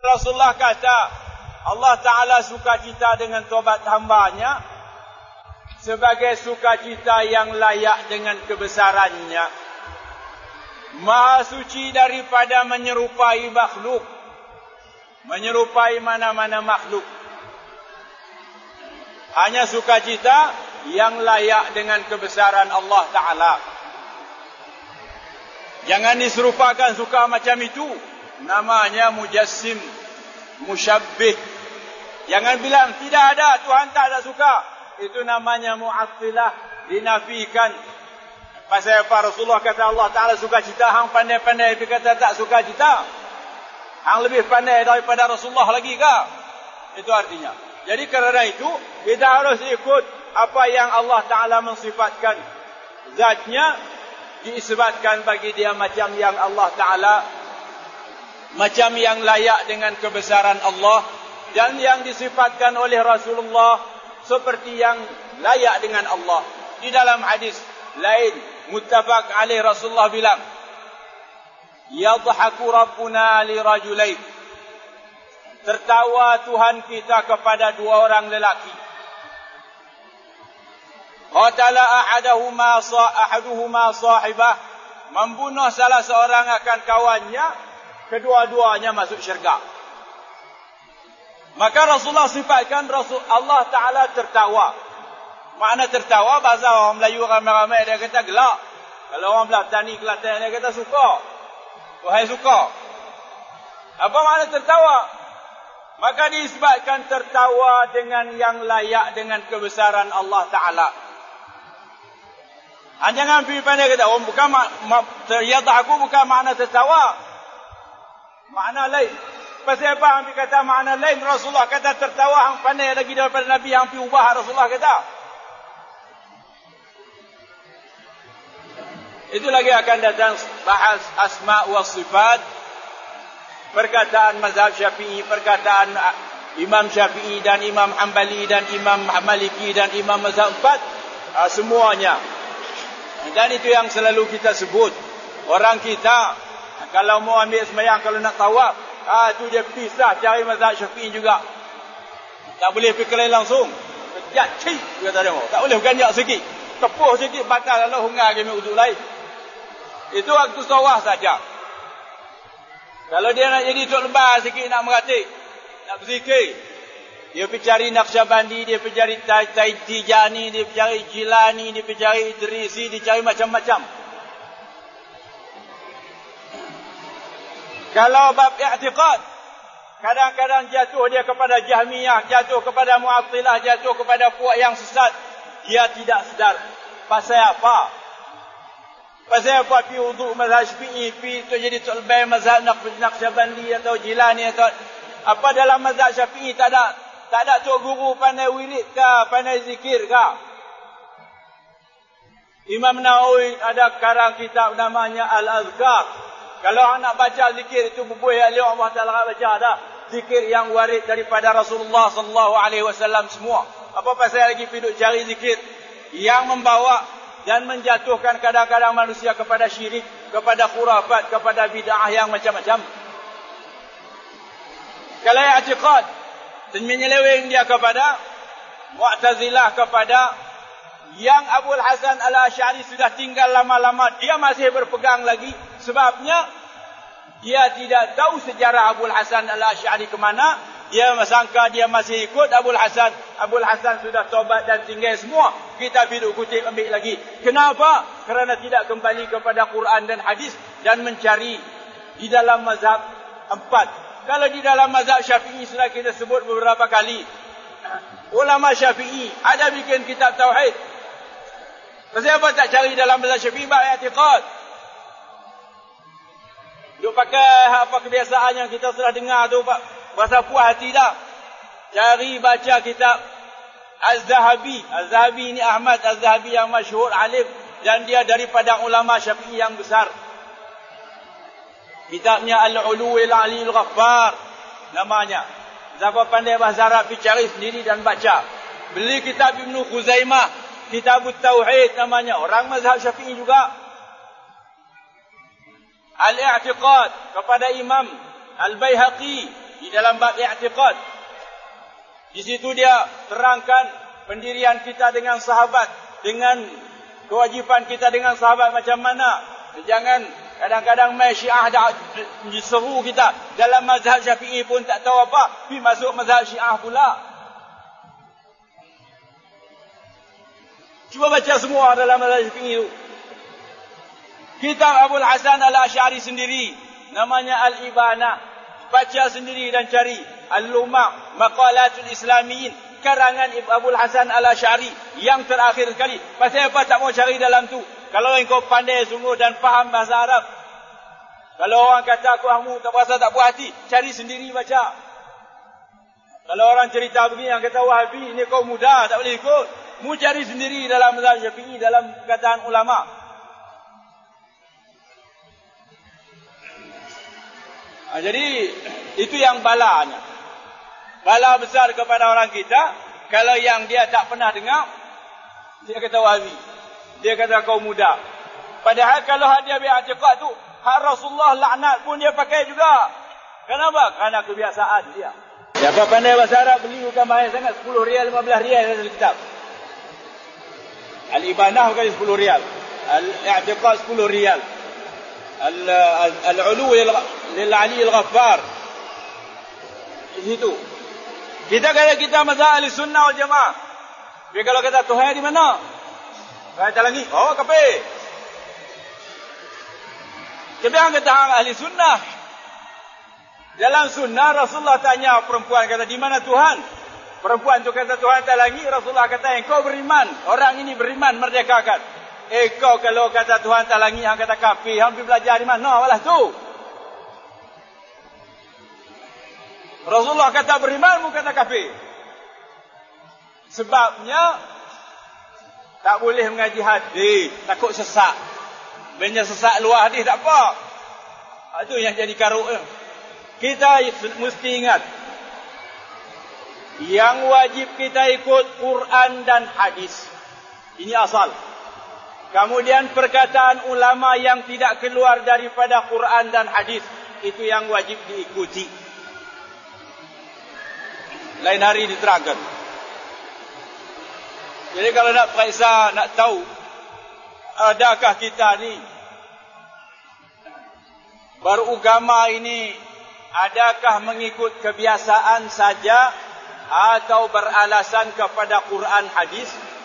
Rasulullah kata, Allah Ta'ala sukacita dengan tobat hambanya sebagai sukacita yang layak dengan kebesarannya. Maha suci daripada menyerupai makhluk, menyerupai mana-mana makhluk. Hanya sukacita yang layak dengan kebesaran Allah Ta'ala. Jangan diserupakan suka macam itu. Namanya mujassim, musyabbih. Jangan bilang tidak ada, Tuhan tak ada suka. Itu namanya mu'attilah, dinafikan. Pasal apa Rasulullah kata Allah Ta'ala suka cita, hang pandai-pandai dia kata tak suka cita. Hang lebih pandai daripada Rasulullah lagi ke? Itu artinya. Jadi kerana itu kita harus ikut apa yang Allah Ta'ala mensifatkan. Zatnya diisbatkan bagi dia macam yang Allah Ta'ala, macam yang layak dengan kebesaran Allah, dan yang disifatkan oleh Rasulullah seperti yang layak dengan Allah. Di dalam hadis lain muttafaq alaih Rasulullah bilang, yadhaku rabbuna li rajulain, tertawa Tuhan kita kepada dua orang lelaki. Qatala ahaduhuma sahibah, membunuh salah seorang akan kawannya, kedua-duanya masuk syurga. Maka Rasulullah sifatkan Allah Ta'ala tertawa. Makna tertawa, bahasa orang Melayu ramai-ramai dia kata gelak. Kalau orang Belatani Kelantan dia kata suka. Tuhan suka. Apa makna tertawa? Maka disebabkan tertawa dengan yang layak dengan kebesaran Allah Ta'ala. Jangan pergi pandai kata, oh bukan yadhaku bukan makna tertawa. Makna lain. Pasal apa Nabi kata makna lain? Rasulullah kata tertawa, hang pandai lagi daripada Nabi yang pergi ubah Rasulullah kata. Itu lagi akan datang bahas asma' wa sifat. Perkataan mazhab Syafi'i, perkataan Imam Syafi'i dan Imam Hanbali dan Imam Maliki dan Imam mazhab 4, semuanya. Dan itu yang selalu kita sebut. Orang kita kalau mau ambil sembahyang, kalau nak tawaf, tu dia pisah cari mazhab Syafi'i juga. Tak boleh fikir langsung. Kejat cik kata dia. Tak boleh ganjak sikit. Tepuh sikit batal kalau hungar ke uzuk lain. Itu waktu tawaf saja. Kalau dia nak jadi tok lebar sikit, nak meratik, nak berzikir, dia pergi cari Naqsyabandi, dia pergi cari Tijani, dia pergi cari Jilani, dia pergi cari Idrisi, dia cari macam-macam. Kalau bab i'tiqad, kadang-kadang jatuh dia kepada Jahmiyah, jatuh kepada Mu'attilah, jatuh kepada puak yang sesat. Dia tidak sedar. Pasal apa? Pasal apa pergi wuduk mazhab Syafi'i, pergi tu jadi tok lebay mazhab Naqsyabandi atau Jilani atau apa dalam mazhab Syafi'i tak ada tok guru pandai wirid ke, pandai zikir ke. Imam Nawawi ada karang kitab namanya Al-Azkar. Kalau anak baca zikir itu bubuh yang Allah Ta'ala baca dah. Zikir yang warid daripada Rasulullah sallallahu alaihi wasallam semua. Apa pasal lagi pergi cari zikir yang membawa dan menjatuhkan kadang-kadang manusia kepada syirik, kepada khurafat, kepada bid'ah yang macam-macam. Kalau i'tiqad, dan menyeleweng dia kepada Mu'tazilah, kepada yang Abul Hasan Al-Asy'ari sudah tinggal lama-lama, dia masih berpegang lagi. Sebabnya dia tidak tahu sejarah Abul Hasan Al-Asy'ari ke mana. Dia sangka dia masih ikut Abul Hasan. Abul Hasan sudah tobat dan tinggal semua. Kita biduk kutip ambil lagi. Kenapa? Kerana tidak kembali kepada Quran dan hadis dan mencari di dalam mazhab 4. Kalau di dalam mazhab Syafi'i sudah kita sebut beberapa kali. Ulama Syafi'i ada bikin kitab tauhid. Kenapa tak cari dalam mazhab Syafi'i bab i'tiqad? Duk pakai apa kebiasaan yang kita sudah dengar tu, rasa puas hati dah. Cari baca kitab Az-Zahabi. Az-Zahabi ni Ahmad Az-Zahabi yang masyhur alim dan dia daripada ulama Syafi'i yang besar. Kitabnya Al-Uluwil Aliyul Ghaffar namanya. Siapa pandai bahasa Arab pergi cari sendiri dan baca. Beli kitab Ibnu Khuzaimah, Kitabut Tauhid namanya. Orang mazhab Syafi'i juga. Al-I'tiqad kepada Imam Al-Baihaqi, di dalam bab i'tiqad. Di situ dia terangkan pendirian kita dengan sahabat, dengan kewajipan kita dengan sahabat macam mana. Jangan kadang-kadang mai Syiah dah diseru kita. Dalam mazhab Syafi'i pun tak tahu apa, pergi masuk mazhab Syiah pula. Cuba baca semua dalam mazhab Syafi'i itu. Kitab Abul Hasan Al-Asy'ari sendiri, namanya Al-Ibanah. Baca sendiri dan cari. Al-Lumah, Maqalatul Islamiyin, karangan Abul Hasan Al-Asy'ari yang terakhir sekali. Pasal apa tak mau cari dalam tu? Kalau engkau pandai sungguh dan faham bahasa Arab. Kalau orang kata aku kamu tak puasa tak puas hati, cari sendiri baca. Kalau orang cerita begini yang kata Wahabi, ini kau muda tak boleh ikut. Mu cari sendiri dalam mazhab Syafi'i, dalam perkataan ulama. Jadi itu yang balanya. Bala besar kepada orang kita kalau yang dia tak pernah dengar, dia kata Wahabi. Dia kata kau muda. Padahal kalau dia bi'atiqad tu, hak Rasulullah laknat pun dia pakai juga. Kenapa? Kerana kebiasaan dia. Siapa pandai bahasa Arab beli bukan mahal sangat, 10 rial, 15 rial dalam kitab. Al-Ibanah bukan 10 rial. Al-I'tiqad 10 rial. Al-Ulu lil-Ali al-Ghaffar. Di situ. Kita kata kita mazhab Ahlussunnah wal Jamaah. Tapi kalau kata Tuhan di mana? Tuhan tak lagi. Oh, kafir. Tapi yang kata Ahlussunnah. Dalam sunnah Rasulullah tanya perempuan, kata di mana Tuhan? Perempuan tu kata Tuhan tak lagi. Rasulullah kata engkau beriman. Orang ini beriman, merdekakan. Engkau kalau kata Tuhan tak lagi, yang kata kafir, hang pergi belajar di mana? Walah tu. Rasulullah kata beriman, bukan kata kafir. Sebabnya tak boleh mengaji hadis, takut sesak. Benda sesak luar hadis tak apa. Itu yang jadi karuk. Kita mesti ingat, yang wajib kita ikut Quran dan hadis. Ini asal. Kemudian perkataan ulama yang tidak keluar daripada Quran dan hadis, itu yang wajib diikuti. Lain hari diterangkan. Jadi kalau nak periksa, nak tahu adakah kita ni beragama ini, adakah mengikut kebiasaan saja atau beralasan kepada Quran hadis?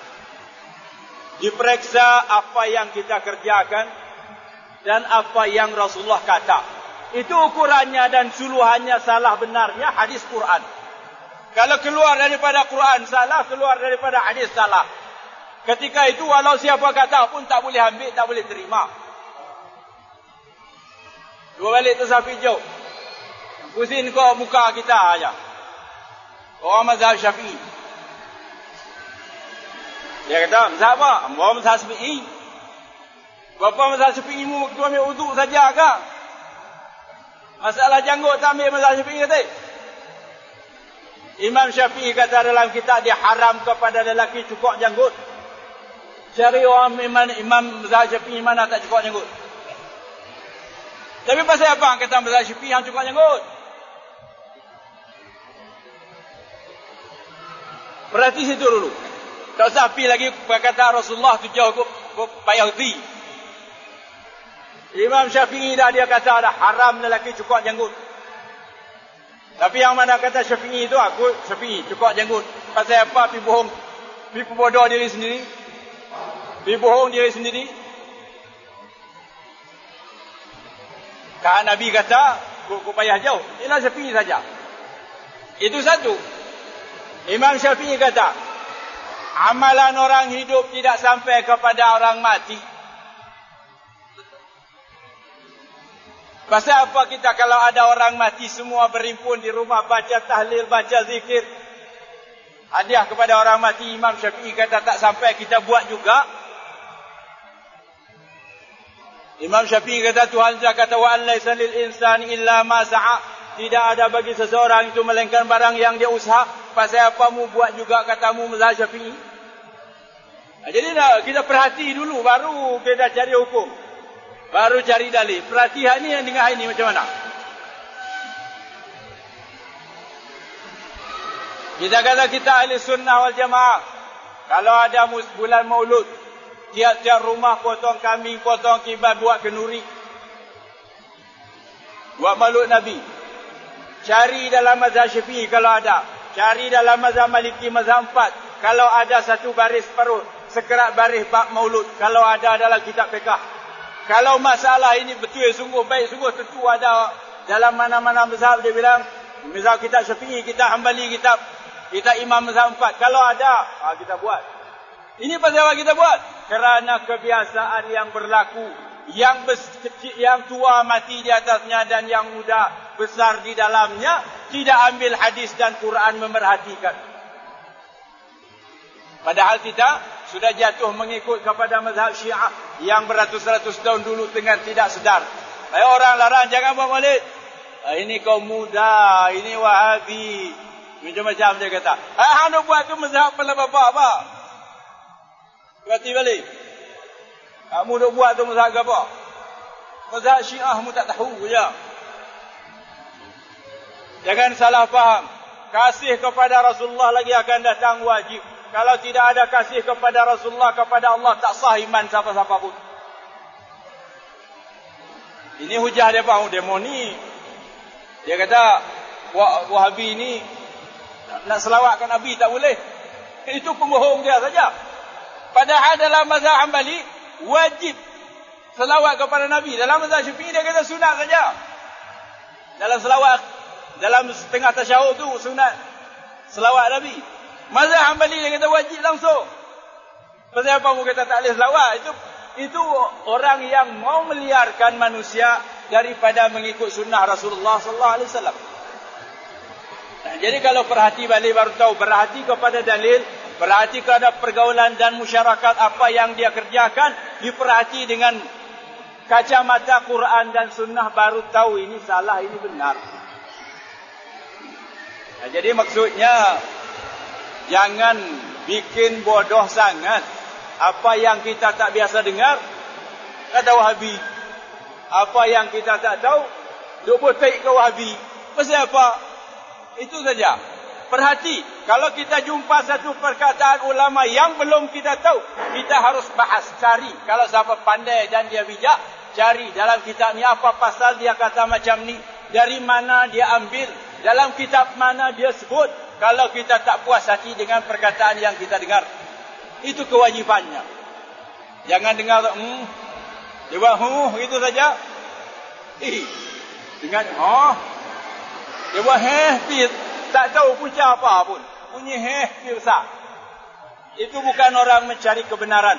Diperiksa apa yang kita kerjakan dan apa yang Rasulullah kata. Itu ukurannya dan suluhannya salah benarnya hadis Quran. Kalau keluar daripada Quran salah, keluar daripada hadis salah. Ketika itu walau siapa kata pun tak boleh ambil, tak boleh terima. Dua balik tu sapi hijau. Pusing kau muka kita aja. Orang mazhab Syafi'i. Dia kata, mazhab apa? Orang mazhab Syafi'i. Berapa mazhab Syafi'i mu ambil uduk saja ke? Masalah janggut tak ambil mazhab Syafi'i kata. Imam Syafi'i kata dalam kitab dia haram kepada lelaki cukur janggut. Cari orang imam mazhab Syafi'i mana tak cukur janggut. Tapi pasal apa kata mazhab Syafi'i yang cukur janggut? Berarti situ dulu. Tak usah pergi lagi berkata Rasulullah tu jauh payah hati. Imam Syafi'i dah dia kata dah haram lelaki cukur janggut. Tapi yang mana kata Syafi'i itu, aku Syafi'i cukur janggut. Pasal apa? Pergi bohong. Pergi bodoh diri sendiri. Pergi bohong diri sendiri. Kan Nabi kata, aku payah jauh. Ialah Syafi'i saja. Itu satu. Imam Syafi'i kata, amalan orang hidup tidak sampai kepada orang mati. Pasal apa kita kalau ada orang mati semua berimpun di rumah baca tahlil, baca zikir, hadiah kepada orang mati? Imam Syafi'i kata tak sampai, kita buat juga. Imam Syafi'i kata Tuhan sudah kata wa an laisa lil insani illa ma sa'a. Tidak ada bagi seseorang itu melainkan barang yang dia usaha. Pasal apa mu buat juga katamu mazhab Syafi'i? Jadi kita perhati dulu baru kita cari hukum. Baru cari dalil. Perhatian ni dengan ini macam mana? Kita kata kita ahli sunnah wal jamaah. Kalau ada bulan maulud, tiap-tiap rumah potong kambing, potong kibas, buat kenduri, buat maulud Nabi. Cari dalam mazhab Syafi'i kalau ada. Cari dalam mazhab Maliki, mazhab 4. Kalau ada satu baris perut, sekerat baris bab maulud. Kalau ada dalam kitab fiqh. Kalau masalah ini betul sungguh baik, sungguh tentu ada dalam mana-mana mazhab dia bilang. Mazhab kita Syafi'i, kita Hambali, kita Imam mazhab 4. Kalau ada, kita buat. Ini pasal apa kita buat? Kerana kebiasaan yang berlaku. Yang tua mati di atasnya dan yang muda besar di dalamnya tidak ambil hadis dan Quran memerhatikan. Padahal kita sudah jatuh mengikut kepada mazhab Syiah yang beratus-ratus tahun dulu dengan tidak sedar. Orang larang jangan buat maulid. Ini kaum muda, ini Wahabi, macam-macam dia kata. Hang buat tu mazhab pala bapak apa? Berarti balik. Kamu duk buat tu mazhab apa? Mazhab Syiah mu tak tahu je. Jangan salah faham. Kasih kepada Rasulullah lagi akan datang wajib. Kalau tidak ada kasih kepada Rasulullah, kepada Allah, tak sah iman siapa-siapa pun. Ini hujah dia apa? Demo ni. Dia kata Wahabi ni nak selawatkan Nabi tak boleh. Itu pembohong dia saja. Padahal dalam mazhab Hambali wajib selawat kepada Nabi. Dalam mazhab Syafi'i dia kata sunat saja. Dalam selawat, dalam setengah tasyahud tu sunat selawat Nabi. Mazhab Hambali dia kata wajib langsung. Pasal apa mu kata tak boleh selawat? Itu orang yang mau meliarkan manusia daripada mengikut sunnah Rasulullah sallallahu alaihi wasallam. Jadi kalau perhati balik baru tahu, berhati kepada dalil, berhati kepada pergaulan dan masyarakat apa yang dia kerjakan, diperhati dengan kacamata Quran dan sunnah baru tahu ini salah, ini benar. Jadi maksudnya jangan bikin bodoh sangat. Apa yang kita tak biasa dengar, kata Wahabi. Apa yang kita tak tahu, duk botek ke Wahabi. Pasal apa? Itu saja. Perhati, kalau kita jumpa satu perkataan ulama yang belum kita tahu, kita harus bahas, cari. Kalau siapa pandai dan dia bijak, cari dalam kitab ni apa pasal dia kata macam ni, dari mana dia ambil, dalam kitab mana dia sebut. Kalau kita tak puas hati dengan perkataan yang kita dengar, itu kewajibannya. Jangan dengar dia buat itu saja. Dengar dia buat tak tahu punca apa pun. Bunyi besar. Itu bukan orang mencari kebenaran.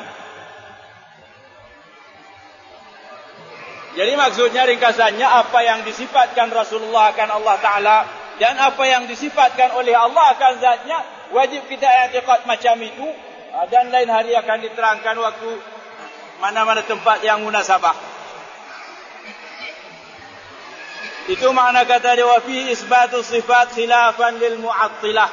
Jadi maksudnya ringkasannya, apa yang disifatkan Rasulullah akan Allah Ta'ala dan apa yang disifatkan oleh Allah akan zatnya, wajib kita i'tiqad macam itu. Dan lain hari akan diterangkan waktu mana-mana tempat yang munasabah. Itu makna kata dia, wa fi isbatu sifat khilafan lil mu'attilah.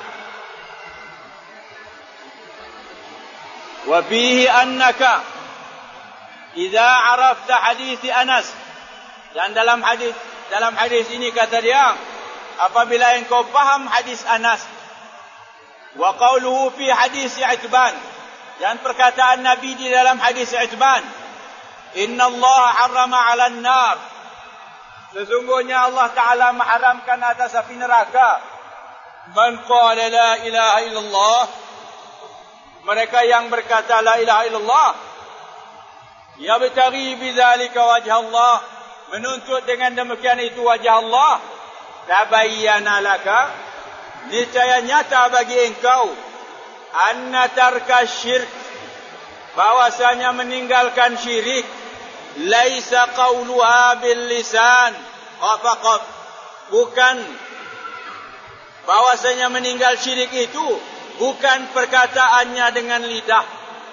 Wa fihi annaka idza arafta hadits Anas. Dan dalam hadis ini kata dia, apabila engkau faham hadis Anas, wa qawluhu fi hadis Itban, dan perkataan Nabi di dalam hadis Itban, inna Allah harrama 'alan nar, sesungguhnya Allah Ta'ala mengharamkan atas api neraka, man qala la ilaha illallah, mereka yang berkata la ilaha illallah, yabtaghi bidzalika wajha Allah, menuntut dengan demikian itu wajah Allah, tabayyana laka, niscaya nyata bagi engkau, anna tarka syirk, bahwasanya meninggalkan syirik, laisa qauluha bil lisan faqat, bukan bahwasanya meninggal syirik itu bukan perkataannya dengan lidah.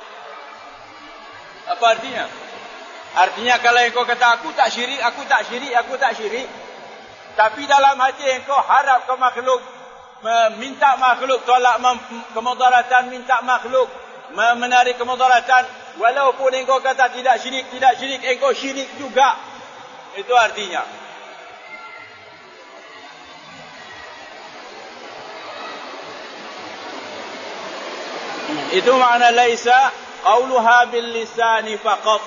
Apa artinya? Artinya kalau engkau kata aku tak syirik, aku tak syirik, aku tak syirik, tapi dalam hati engkau harap ke makhluk, minta makhluk tolak kemudaratan, minta makhluk menarik kemudaratan, walaupun engkau kata tidak syirik, engkau syirik juga. Itu artinya. Itu makna laisa qauluha bil lisani faqat.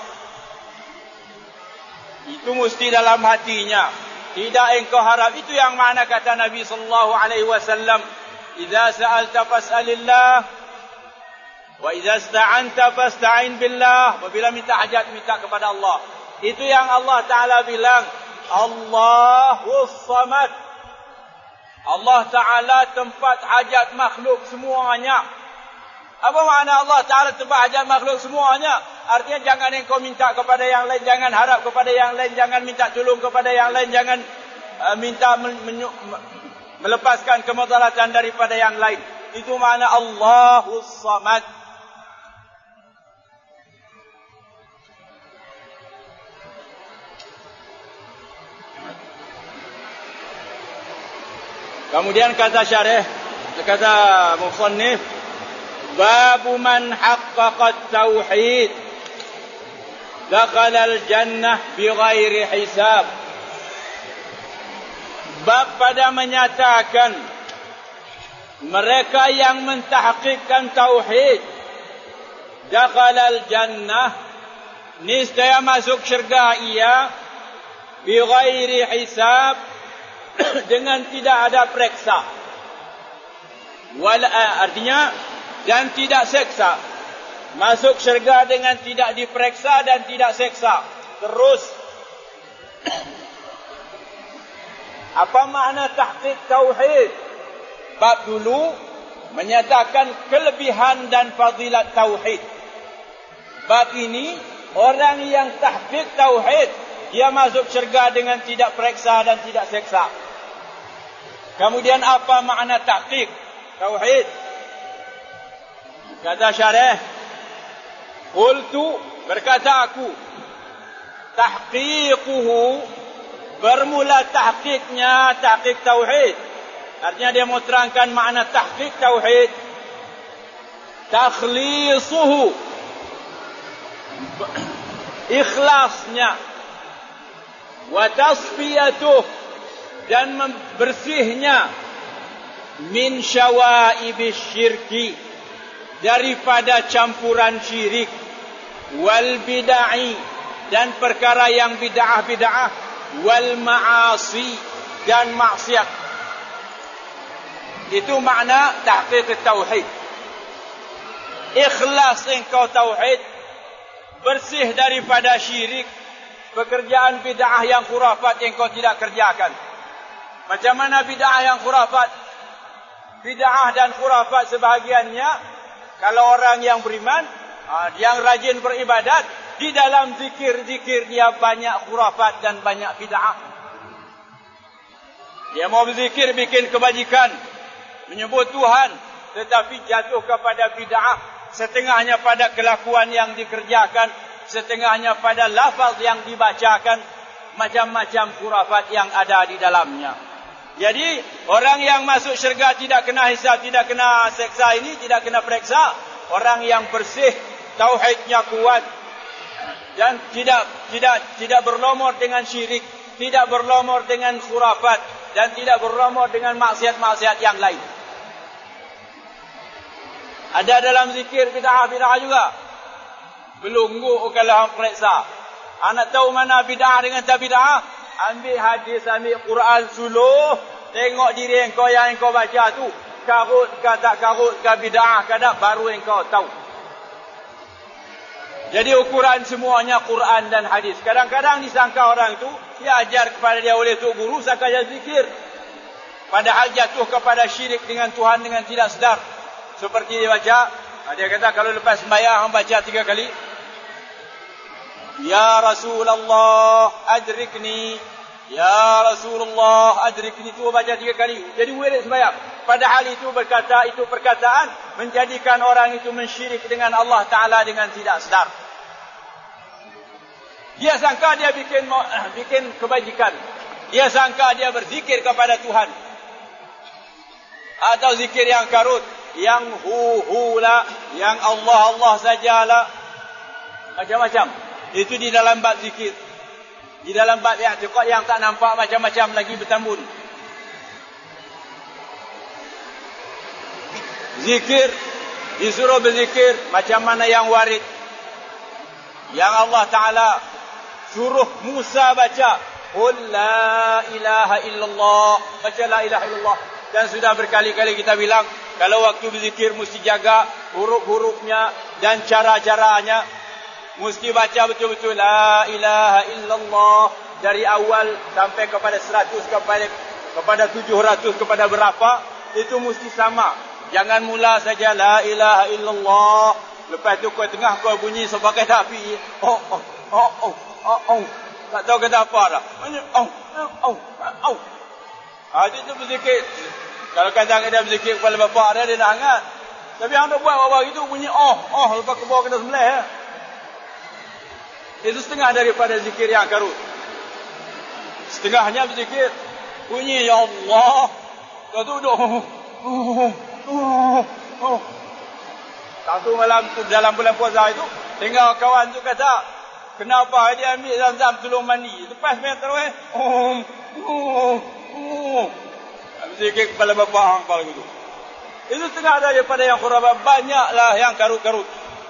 Itu mesti dalam hatinya. Tidak engkau harap. Itu yang makna kata Nabi sallallahu alaihi wasallam, "Idza sa'alta fas'alillah wa idza ista'anta fasta'in billah." Apabila minta hajat, minta kepada Allah. Itu yang Allah Ta'ala bilang, Allahus Samad. Allah Ta'ala tempat hajat makhluk semuanya. Apa makna Allah Ta'ala tempat hajat makhluk semuanya? Artinya jangan engkau minta kepada yang lain, jangan harap kepada yang lain, jangan minta tolong kepada yang lain, jangan minta melepaskan kemudaratan daripada yang lain. Itu makna Allahus Samad. Kemudian kata syarih, kata musannif, babu man haqqaqa tauhid dakhala al-jannah bighairi hisab. Bab pada menyatakan mereka yang mentahqiqkan tauhid dakhala al-jannah, niscaya masuk syurga ia bighairi hisab, dengan tidak ada periksa. Artinya dan tidak seksa. Masuk syurga dengan tidak diperiksa dan tidak seksa. Terus apa makna tahqiq tauhid? Bab dulu menyatakan kelebihan dan fadilat tauhid. Bab ini orang yang tahqiq tauhid, dia masuk syurga dengan tidak periksa dan tidak seksa. Kemudian apa makna tahqiq tauhid? Kata syarih, qultu, berkata aku, tahqiquhu, bermula tahqiqnya, tahqiq tauhid. Artinya dia mau terangkan makna tahqiq tauhid. Takhlisuhu, ikhlasnya, wa tasfiyatuh, dan bersihnya, min syawaibis syirki, daripada campuran syirik, wal bid'ah, dan perkara yang bid'ah-bid'ah, wal ma'asi, dan maksiat. Itu makna tahqiq tauhid. Ikhlas engkau tauhid, bersih daripada syirik, pekerjaan bid'ah yang khurafat yang kau tidak kerjakan. Macam mana bid'ah yang khurafat? Bid'ah dan khurafat sebahagiannya, kalau orang yang beriman, yang rajin beribadat, di dalam zikir-zikir dia banyak khurafat dan banyak bid'ah. Dia mau berzikir bikin kebajikan, menyebut Tuhan, tetapi jatuh kepada bid'ah. Setengahnya pada kelakuan yang dikerjakan, setengahnya pada lafaz yang dibacakan, macam-macam khurafat yang ada di dalamnya. Jadi orang yang masuk syurga tidak kena hisab, tidak kena seksa ini, tidak kena periksa. Orang yang bersih, tauhidnya kuat dan tidak berlumur dengan syirik, tidak berlumur dengan khurafat, dan tidak berlumur dengan maksiat-maksiat yang lain. Ada dalam zikir bid'ah-bid'ah juga. Belunggu kalau periksa. Anak tahu mana bid'ah dengan tak bid'ah? Ambil hadis, ambil Quran suluh, tengok diri engkau yang engkau baca tu, karut ke tak karut ke bid'ah ke tak, baru engkau tahu. Jadi ukuran semuanya Quran dan hadis. Kadang-kadang disangka orang tu, dia ajar kepada dia oleh tok guru, sangka dia zikir, padahal jatuh kepada syirik dengan Tuhan dengan tidak sedar. Seperti dia baca, dia kata kalau lepas sembahyang baca 3 kali, Ya Rasulullah adrikni, Ya Rasulullah adrikni, itu baca 3 kali. Jadi wirid sembahyang. Padahal itu perkataan menjadikan orang itu mensyirik dengan Allah Ta'ala dengan tidak sedar. Dia sangka dia bikin kebajikan. Dia sangka dia berzikir kepada Tuhan. Atau zikir yang karut, yang hu lah, yang Allah sajalah, macam-macam. Itu di dalam bab zikir. Di dalam bab i'tiqad yang tak nampak macam-macam lagi bertambun. Zikir disuruh berzikir macam mana yang warid. Yang Allah Ta'ala suruh Musa baca, qul la ilaha illallah, baca la ilaha illallah. Dan sudah berkali-kali kita bilang, kalau waktu berzikir mesti jaga huruf-hurufnya dan cara-caranya. Mesti baca betul-betul la ilaha illallah dari awal sampai kepada 100, kepada 700, kepada berapa, itu mesti sama. Jangan mula saja la ilaha illallah, lepas tu kau tengah kau bunyi sebagai tapi tak tahu kata apa dah. Itu berzikir. Kalau kadang ada berzikir kepala bapak dia nak hangat. Tapi yang nak buat bapak itu bunyi lepas ke bawah kena sembelih. Itu setengah daripada zikir yang karut. Setengahnya berzikir bunyi ya Allah. Kau tu duduk satu malam tu dalam bulan puasa itu, tengok kawan tu kata, kenapa dia ambil zam-zam tolong mandi, lepas main tarawih berzikir kepala bapak kepala gitu. Itu setengah daripada yang khurafat. Banyaklah yang karut-karut.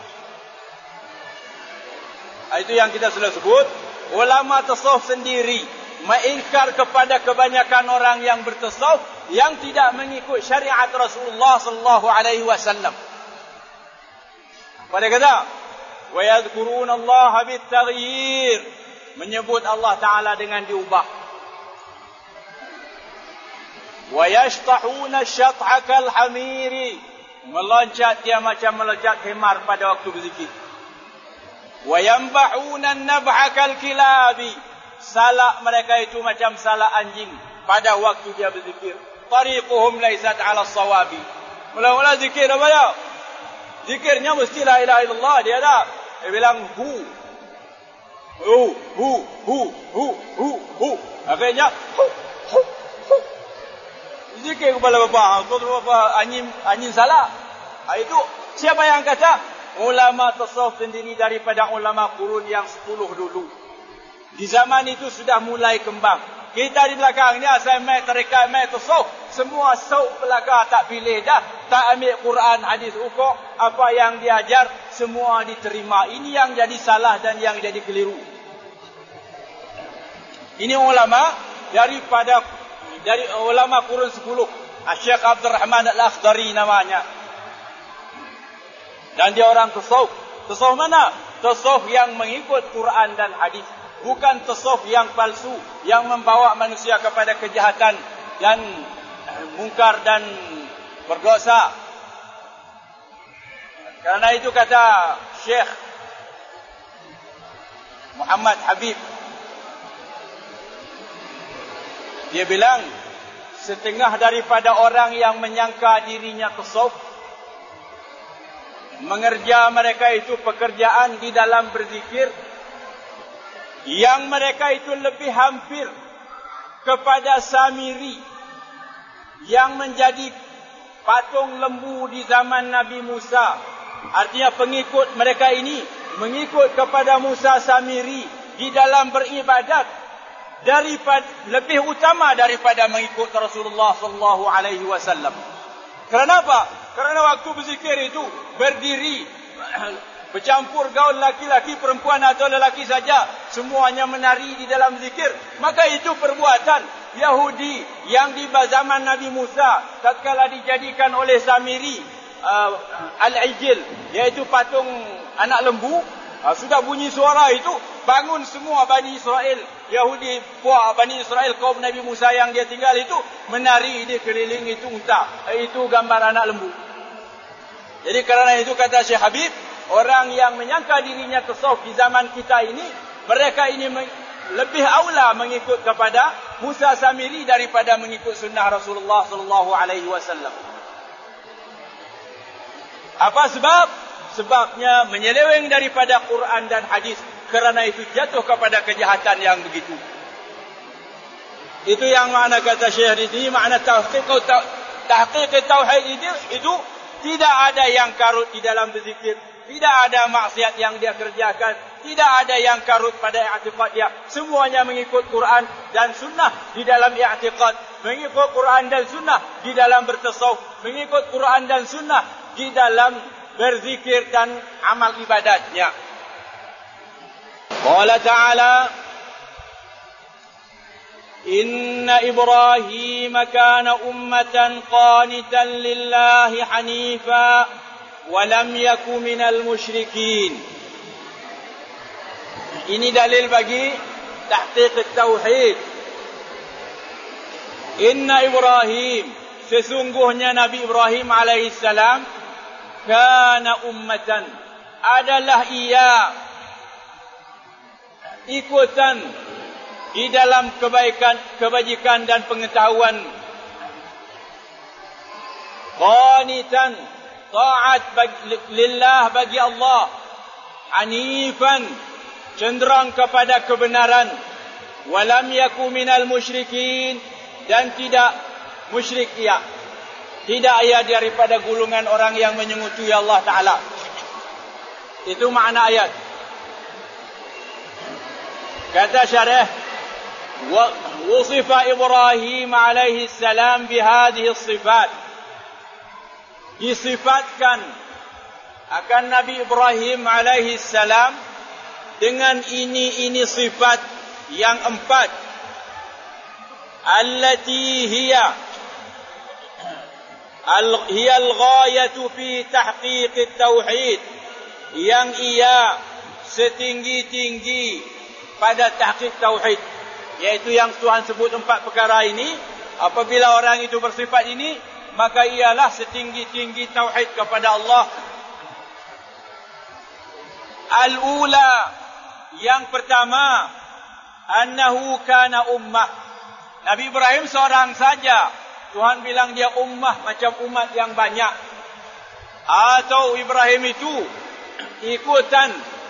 Itu yang kita sudah sebut. Ulama tasawuf sendiri mengingkar kepada kebanyakan orang yang bertasawuf yang tidak mengikut syariat Rasulullah sallallahu alaihi wasallam. Pada kata, wa yadhkuruna Allah bit-taghyir, menyebut Allah Taala dengan diubah. Wa yashtahuna syat'a kal-hamiri, meloncat dia macam meloncat hemar pada waktu berzikir. Wa yanbahuna an-nab'a kal-kilabi, salak mereka itu macam salak anjing pada waktu dia berzikir. Tariquhum laysat 'ala as-sawabi. Mula-mula zikir apa dia? Zikirnya mesti la ilaha illallah, dia dah. Dia bilang hu. Akhirnya hu. Zikir kepala bapak. Kau tu bapak anjing salah. Itu siapa yang kata? Ulama tasawuf sendiri daripada ulama kurun yang 10 dulu. Di zaman itu sudah mulai kembang. Kita di belakangnya saya mai tarekat mai tasawuf, semua sauk belakang tak pilih dah, tak ambil Quran hadis ukur, apa yang diajar semua diterima. Ini yang jadi salah dan yang jadi keliru. Ini ulama dari ulama kurun 10. Syekh Abdul Rahman Al-Akhdari namanya. Dan dia orang tasawuf. Tasawuf mana? Tasawuf yang mengikut Quran dan hadis. Bukan tasawuf yang palsu, yang membawa manusia kepada kejahatan dan mungkar dan berdosa. Karena itu kata Syekh Muhammad Habib, dia bilang, setengah daripada orang yang menyangka dirinya tasawuf, mengerja mereka itu pekerjaan di dalam berzikir, yang mereka itu lebih hampir kepada Samiri yang menjadi patung lembu di zaman Nabi Musa. Artinya pengikut mereka ini mengikut kepada Musa Samiri di dalam beribadat lebih utama daripada mengikut Rasulullah sallallahu alaihi wasallam. Kenapa? Karena waktu berzikir itu berdiri, bercampur gaul laki-laki, perempuan atau lelaki saja, semuanya menari di dalam zikir. Maka itu perbuatan Yahudi yang di zaman Nabi Musa tatkala dijadikan oleh Samiri al-ijil, iaitu patung anak lembu, sudah bunyi suara itu, bangun semua Bani Israel, Yahudi puak Bani Israel, kaum Nabi Musa yang dia tinggal itu, menari di keliling itu unta, itu gambar anak lembu. Jadi kerana itu kata Syekh Habib, orang yang menyangka dirinya tasawuf di zaman kita ini, mereka ini lebih aula mengikut kepada Musa Samiri daripada mengikut sunnah Rasulullah sallallahu alaihi wasallam. Apa sebab? Sebabnya menyeleweng daripada Quran dan hadis. Kerana itu jatuh kepada kejahatan yang begitu. Itu yang makna kata Syekh di sini, makna tahqiq tauhid itu tidak ada yang karut di dalam berzikir. Tidak ada maksiat yang dia kerjakan. Tidak ada yang karut pada i'tiqad dia. Semuanya mengikut Quran dan sunnah di dalam i'tiqad. Mengikut Quran dan sunnah di dalam bertasawuf. Mengikut Quran dan sunnah di dalam berzikir dan amal ibadatnya. Qala ta'ala Inna Ibrahim kana ummatan qanitan lillahi hanifa wa lam yaku minal musyrikin. Ini dalil bagi tahqiq tauhid. Inna Ibrahim, sesungguhnya Nabi Ibrahim alaihissalam, kana ummatan, adalah ia ikutan di dalam kebaikan, kebajikan dan pengetahuan. Qanitan, taat lillah, bagi Allah. Hanifan, cenderung kepada kebenaran. Walam yaku minal musyrikin, dan tidak musyrik ia. Tidak ia daripada gulungan orang yang menyengutui Allah Ta'ala. Itu makna ayat. Kata syarah, وصف إبراهيم عليه السلام بهذه الصفات. Disifatkan akan Nabi Ibrahim alaihi salam dengan ini sifat yang 4. Allati hiya al-ghayatu fi tahqiq at-tauhid, yang ia setinggi-tinggi pada tahqiq tauhid. Yaitu yang Tuhan sebut 4 perkara ini. Apabila orang itu bersifat ini, maka ialah setinggi-tinggi tauhid kepada Allah. Al-ula, yang pertama, annahu kana ummah. Nabi Ibrahim seorang saja. Tuhan bilang dia ummah, macam umat yang banyak. Atau Ibrahim itu ikutan,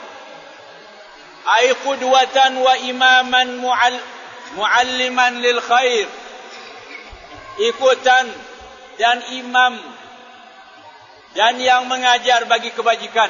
ay qudwatan wa imaman mualliman lil khair, ikutan dan imam dan yang mengajar bagi kebajikan.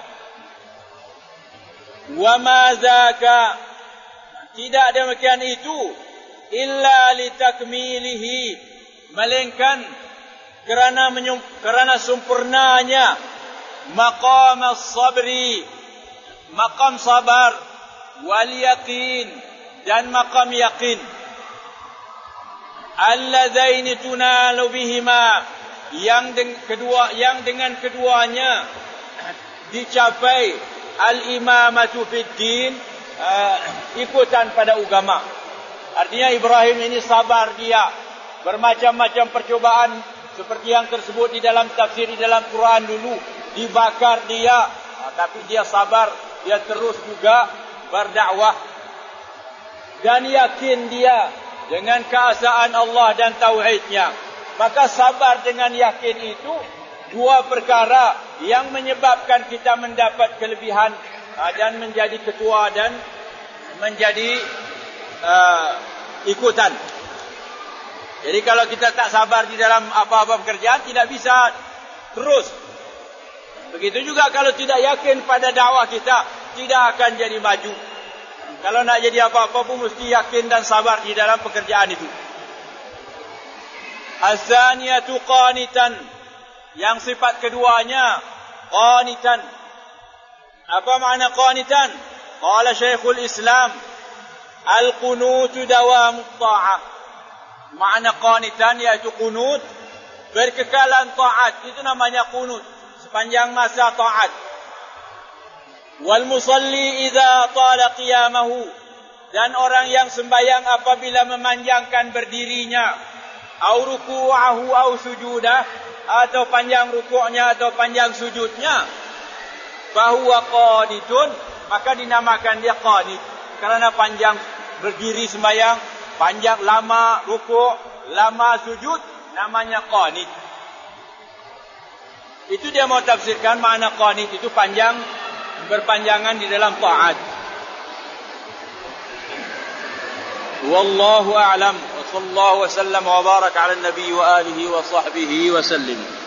Wa ma zaka, tidak demikian itu, illa litakmilihi, melainkan kerana sempurnanya maqam as-sabri, maqam sabar, wal yaqin, dan maqam yaqin. Alladzaini tunalu bihima, yang dengan keduanya dicapai al-imamatu fid din, ikutan pada agama. Artinya Ibrahim ini sabar dia, bermacam-macam percobaan seperti yang tersebut di dalam tafsir di dalam Quran dulu, dibakar dia, tapi dia sabar, dia terus juga berdakwah. Dan yakin dia dengan keesaan Allah dan tauhidnya. Maka sabar dengan yakin itu 2 perkara yang menyebabkan kita mendapat kelebihan dan menjadi ketua dan menjadi ikutan. Jadi kalau kita tak sabar di dalam apa-apa pekerjaan, tidak bisa terus. Begitu juga kalau tidak yakin pada dakwah kita, tidak akan jadi maju. Kalau nak jadi apa-apa pun mesti yakin dan sabar di dalam pekerjaan itu. As-saniyatu qanitan, yang sifat keduanya qanitan. Apa makna qanitan? Qala Syekhul Islam, al-qunutu dawamut ta'ah. Makna qanitan iaitu qunut, berkekalan taat, itu namanya qunut, sepanjang masa taat. Wal musalli idza tala qiyamahu, dan orang yang sembahyang apabila memanjangkan berdirinya, au ruku'ahu au sujudah, atau panjang rukuknya atau panjang sujudnya, fahuwa qanitun, maka dinamakan dia qanit, kerana panjang berdiri sembahyang, panjang lama rukuk, lama sujud, namanya qanit. Itu dia mau tafsirkan makna qanit itu panjang, berpanjangan di dalam taat. Wallahu a'lam, wa sallallahu wa sallam wa baraka ala nabi wa alihi wa sahbihi wa sallim.